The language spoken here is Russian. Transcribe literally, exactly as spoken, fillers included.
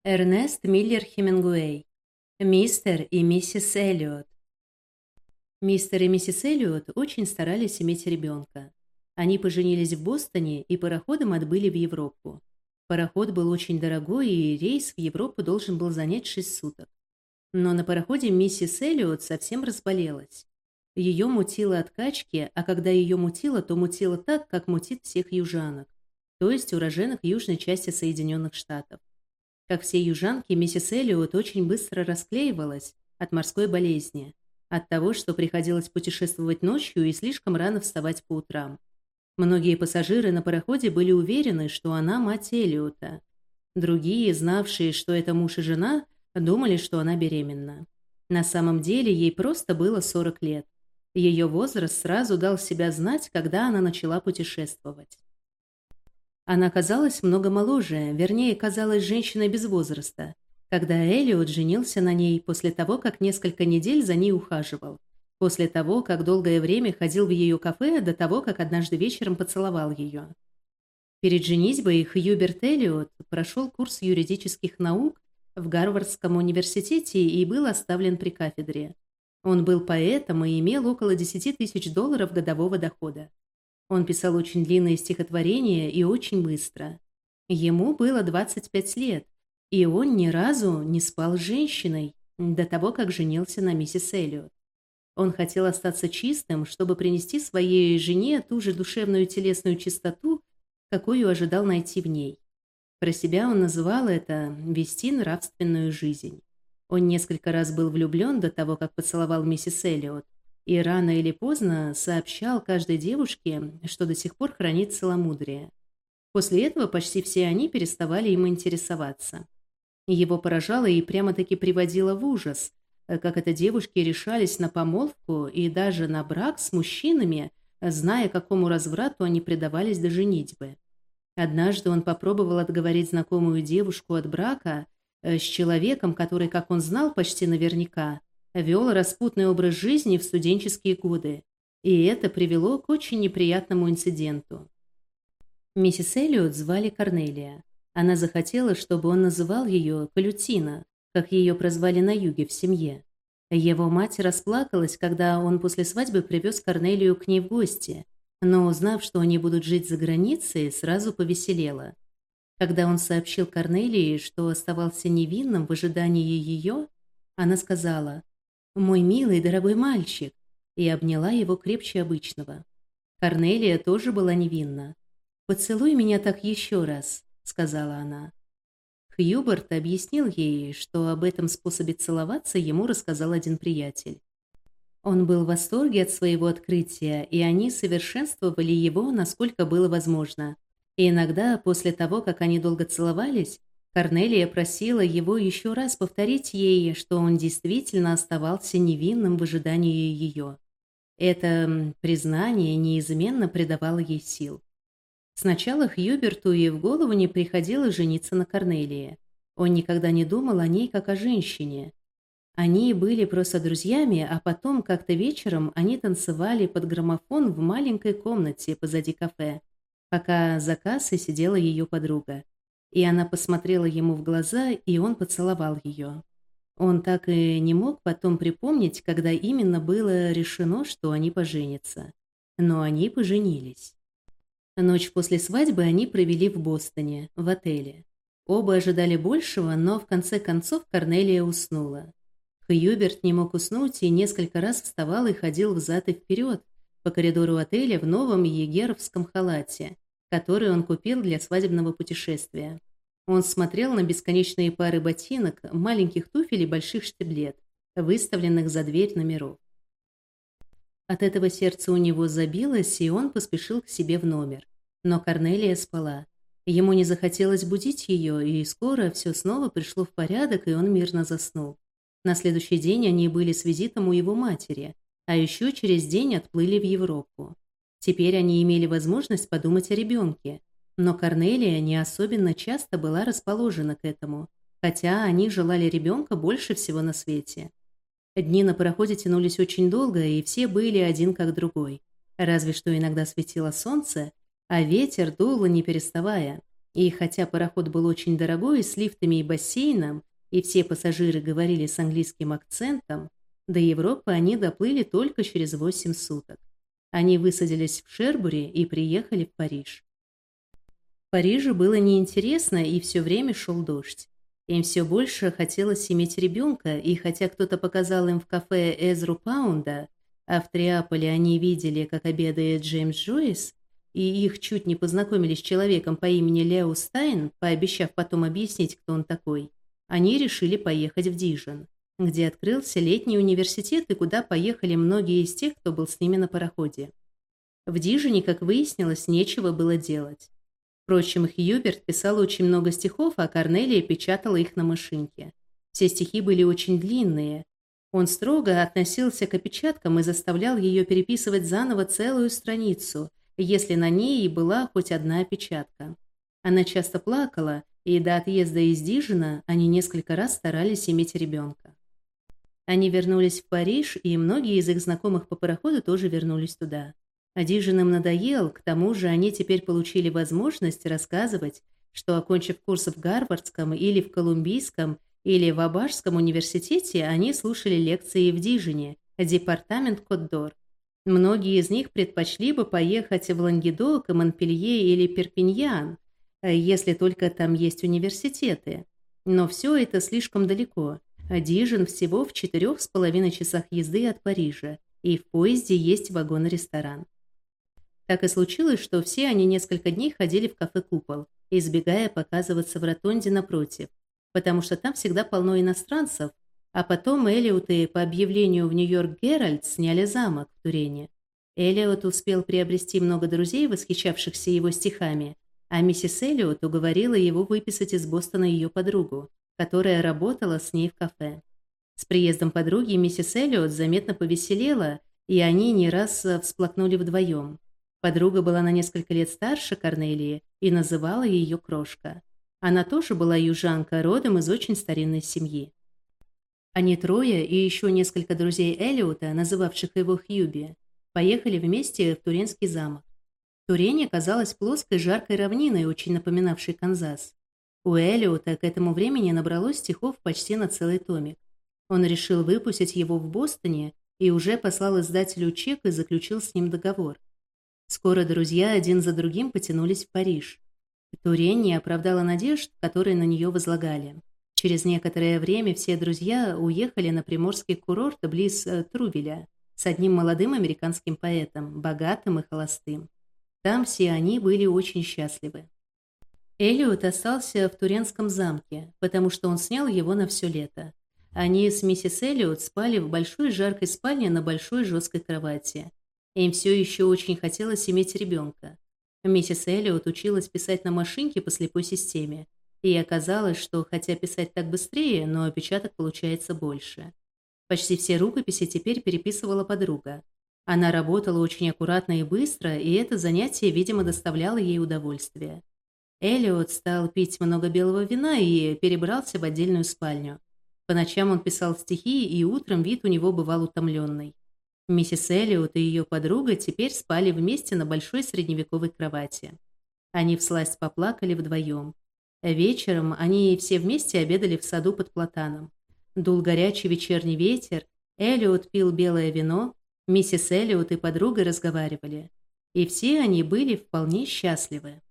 Эрнест Миллер Хемингуэй. Мистер и миссис Эллиот. Мистер и миссис Эллиот очень старались иметь ребенка. Они поженились в Бостоне и пароходом отбыли в Европу. Пароход был очень дорогой, и рейс в Европу должен был занять шесть суток. Но на пароходе миссис Эллиот совсем разболелась. Ее мутило от качки, а когда ее мутило, то мутило так, как мутит всех южанок, то есть уроженок южной части Соединенных Штатов. Как все южанки, миссис Эллиот очень быстро расклеивалась от морской болезни, от того, что приходилось путешествовать ночью и слишком рано вставать по утрам. Многие пассажиры на пароходе были уверены, что она мать Эллиота. Другие, знавшие, что это муж и жена, думали, что она беременна. На самом деле ей просто было сорок лет. Ее возраст сразу дал себя знать, когда она начала путешествовать. Она казалась много моложе, вернее, казалась женщиной без возраста, когда Эллиот женился на ней после того, как несколько недель за ней ухаживал, после того, как долгое время ходил в ее кафе, до того, как однажды вечером поцеловал ее. Перед женитьбой Хьюберт Эллиот прошел курс юридических наук в Гарвардском университете и был оставлен при кафедре. Он был поэтом и имел около десяти тысяч долларов годового дохода. Он писал очень длинные стихотворения и очень быстро. Ему было двадцать пять лет, и он ни разу не спал с женщиной до того, как женился на миссис Эллиот. Он хотел остаться чистым, чтобы принести своей жене ту же душевную и телесную чистоту, какую ожидал найти в ней. Про себя он называл это «вести нравственную жизнь». Он несколько раз был влюблен до того, как поцеловал миссис Эллиот, и рано или поздно сообщал каждой девушке, что до сих пор хранит целомудрие. После этого почти все они переставали им интересоваться. Его поражало и прямо-таки приводило в ужас, как это девушки решались на помолвку и даже на брак с мужчинами, зная, какому разврату они предавались до женитьбы. Однажды он попробовал отговорить знакомую девушку от брака с человеком, который, как он знал почти наверняка, вел распутный образ жизни в студенческие годы, и это привело к очень неприятному инциденту. Миссис Эллиот звали Корнелия. Она захотела, чтобы он называл ее Калютина, как ее прозвали на юге в семье. Его мать расплакалась, когда он после свадьбы привез Корнелию к ней в гости, но, узнав, что они будут жить за границей, сразу повеселела. Когда он сообщил Корнелии, что оставался невинным в ожидании ее, она сказала: «Мой милый, дорогой мальчик», и обняла его крепче обычного. Корнелия тоже была невинна. «Поцелуй меня так еще раз», — сказала она. Хьюберт объяснил ей, что об этом способе целоваться ему рассказал один приятель. Он был в восторге от своего открытия, и они совершенствовали его, насколько было возможно. И иногда, после того, как они долго целовались, Корнелия просила его еще раз повторить ей, что он действительно оставался невинным в ожидании ее. Это признание неизменно придавало ей сил. Сначала Хьюберту и в голову не приходило жениться на Корнелии. Он никогда не думал о ней как о женщине. Они были просто друзьями, а потом как-то вечером они танцевали под граммофон в маленькой комнате позади кафе, пока за кассой сидела ее подруга. И она посмотрела ему в глаза, и он поцеловал ее. Он так и не мог потом припомнить, когда именно было решено, что они поженятся. Но они поженились. Ночь после свадьбы они провели в Бостоне, в отеле. Оба ожидали большего, но в конце концов Корнелия уснула. Хьюберт не мог уснуть и несколько раз вставал и ходил взад и вперед по коридору отеля в новом егеровском халате, который он купил для свадебного путешествия. Он смотрел на бесконечные пары ботинок, маленьких туфель и больших штиблет, выставленных за дверь номеров. От этого сердце у него забилось, и он поспешил к себе в номер. Но Корнелия спала. Ему не захотелось будить ее, и скоро все снова пришло в порядок, и он мирно заснул. На следующий день они были с визитом у его матери, а еще через день отплыли в Европу. Теперь они имели возможность подумать о ребенке, но Корнелия не особенно часто была расположена к этому, хотя они желали ребенка больше всего на свете. Дни на пароходе тянулись очень долго, и все были один как другой. Разве что иногда светило солнце, а ветер дул не переставая. И хотя пароход был очень дорогой, с лифтами и бассейном, и все пассажиры говорили с английским акцентом, до Европы они доплыли только через восемь суток. Они высадились в Шербуре и приехали в Париж. В Париже было неинтересно, и все время шел дождь. Им все больше хотелось иметь ребенка, и хотя кто-то показал им в кафе Эзру Паунда, а в Триаполе они видели, как обедает Джеймс Джойс, и их чуть не познакомили с человеком по имени Лео Стайн, пообещав потом объяснить, кто он такой, они решили поехать в Дижон, где открылся летний университет и куда поехали многие из тех, кто был с ними на пароходе. В Дижоне, как выяснилось, нечего было делать. Впрочем, Хьюберт писал очень много стихов, а Корнелия печатала их на машинке. Все стихи были очень длинные. Он строго относился к опечаткам и заставлял ее переписывать заново целую страницу, если на ней и была хоть одна опечатка. Она часто плакала, и до отъезда из Дижона они несколько раз старались иметь ребенка. Они вернулись в Париж, и многие из их знакомых по пароходу тоже вернулись туда. А Дижон им надоел, к тому же они теперь получили возможность рассказывать, что, окончив курсы в Гарвардском или в Колумбийском или в Абашском университете, они слушали лекции в Дижоне, департамент Кот-д'Ор. Многие из них предпочли бы поехать в Лангедок, Монпелье или Перпиньян, если только там есть университеты. Но все это слишком далеко. А Дижон всего в четырех с половиной часах езды от Парижа, и в поезде есть вагон-ресторан. Так и случилось, что все они несколько дней ходили в кафе «Купол», избегая показываться в ротонде напротив, потому что там всегда полно иностранцев, а потом Эллиоты по объявлению в Нью-Йорк Геральд сняли замок в Турене. Эллиот успел приобрести много друзей, восхищавшихся его стихами, а миссис Эллиот уговорила его выписать из Бостона ее подругу, которая работала с ней в кафе. С приездом подруги миссис Эллиот заметно повеселела, и они не раз всплакнули вдвоем. Подруга была на несколько лет старше Корнелии и называла ее Крошка. Она тоже была южанка, родом из очень старинной семьи. Они трое и еще несколько друзей Эллиота, называвших его Хьюби, поехали вместе в Туренский замок. Турень оказалась плоской жаркой равниной, очень напоминавшей Канзас. У Эллиота к этому времени набралось стихов почти на целый томик. Он решил выпустить его в Бостоне и уже послал издателю чек и заключил с ним договор. Скоро друзья один за другим потянулись в Париж. Турень не оправдала надежд, которые на нее возлагали. Через некоторое время все друзья уехали на приморский курорт близ э, Трувеля с одним молодым американским поэтом, богатым и холостым. Там все они были очень счастливы. Эллиот остался в Туренском замке, потому что он снял его на все лето. Они с миссис Эллиот спали в большой жаркой спальне на большой жесткой кровати. Им все еще очень хотелось иметь ребенка. Миссис Эллиот училась писать на машинке по слепой системе. И оказалось, что хотя писать так быстрее, но опечаток получается больше. Почти все рукописи теперь переписывала подруга. Она работала очень аккуратно и быстро, и это занятие, видимо, доставляло ей удовольствие. Эллиот стал пить много белого вина и перебрался в отдельную спальню. По ночам он писал стихи, и утром вид у него бывал утомленный. Миссис Эллиот и ее подруга теперь спали вместе на большой средневековой кровати. Они всласть поплакали вдвоем. Вечером они все вместе обедали в саду под платаном. Дул горячий вечерний ветер, Эллиот пил белое вино, миссис Эллиот и подруга разговаривали. И все они были вполне счастливы.